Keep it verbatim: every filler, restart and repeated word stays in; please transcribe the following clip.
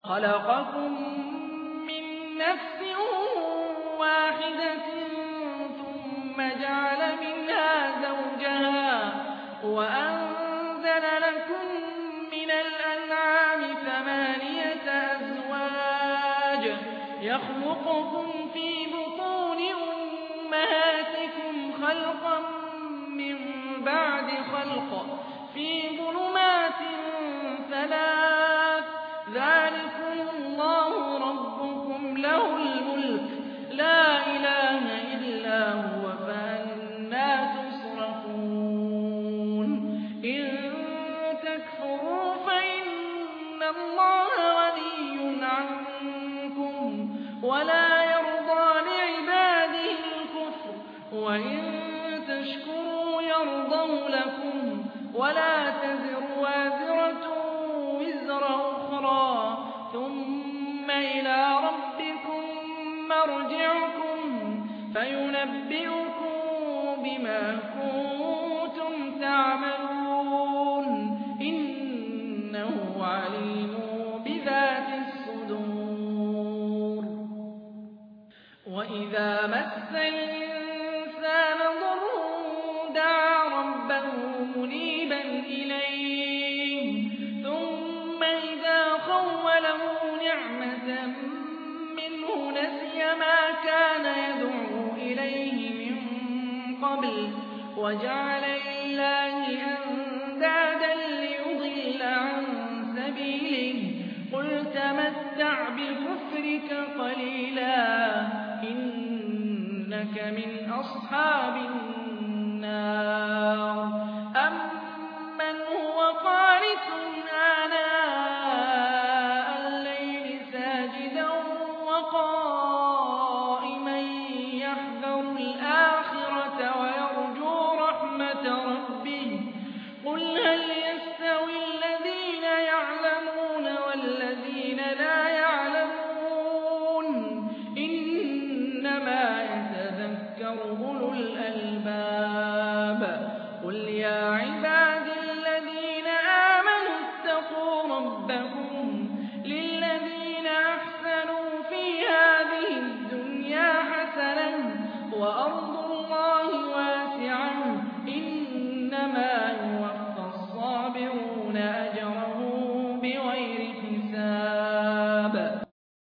خَلَقَكُم مِّن نَّفْسٍ وَاحِدَةٍ ثُمَّ جَعَلَ مِنْهَا زَوْجَهَا وَأَنزَلَ لَكُم مِّنَ الْأَنْعَامِ ثَمَانِيَةَ أَزْوَاجٍ ۚ يَخْلُقُكُمْ فِي بُطُونِ أُمَّهَاتِكُمْ خَلْقًا مِّن بَعْدِ خَلْقٍ فِي ظُلُمَاتٍ ثَلَاثٍ ۚ ذَٰلِكُمُ اللَّهُ رَبُّكُمْ لَهُ الْمُلْكُ ۖ لَا إِلَٰهَ إِلَّا هُوَ ۖ فَأَنَّىٰ تُصْرَفُونَ إِن تَكْفُرُوا فَإِنَّ اللَّهَ غَنِيٌّ عَنكُمْ وَلَا يَرْضَىٰ لِعِبَادِهِ الْكُفْرَ ۖ وَإِن تَشْكُرُوا يَرْضَهُ لَكُمْ ۗ وَلَا تَزِرُ وَازِرَةٌ وِزْرَ أُخْرَىٰ ۗ ثُمَّ إِلَىٰ رَبِّكُم مَّرْجِعُكُمْ فَيُنَبِّئُكُم بِمَا كُنتُمْ تَعْمَلُونَ ۚ إِنَّهُ عَلِيمٌ بِذَاتِ الصُّدُورِ وَإِذَا مَسَّ الْإِنسَانَ ضُرٌّ دَعَا رَبَّهُ مُنِيبًا إِلَيْهِ ثُمَّ إِذَا خَوَّلَهُ نِعْمَةً مِّنْهُ نَسِيَ مَا كَانَ يَدْعُو إِلَيْهِ مِن قَبْلُ وَجَعَلَ لِلَّهِ أَندَادًا لِّيُضِلَّ عَن سَبِيلِهِ ۗ قُلْ تَمَتَّعْ بِكُفْرِكَ قَلِيلًا إِنَّكَ مِنْ أَصْحَابِ النَّارِ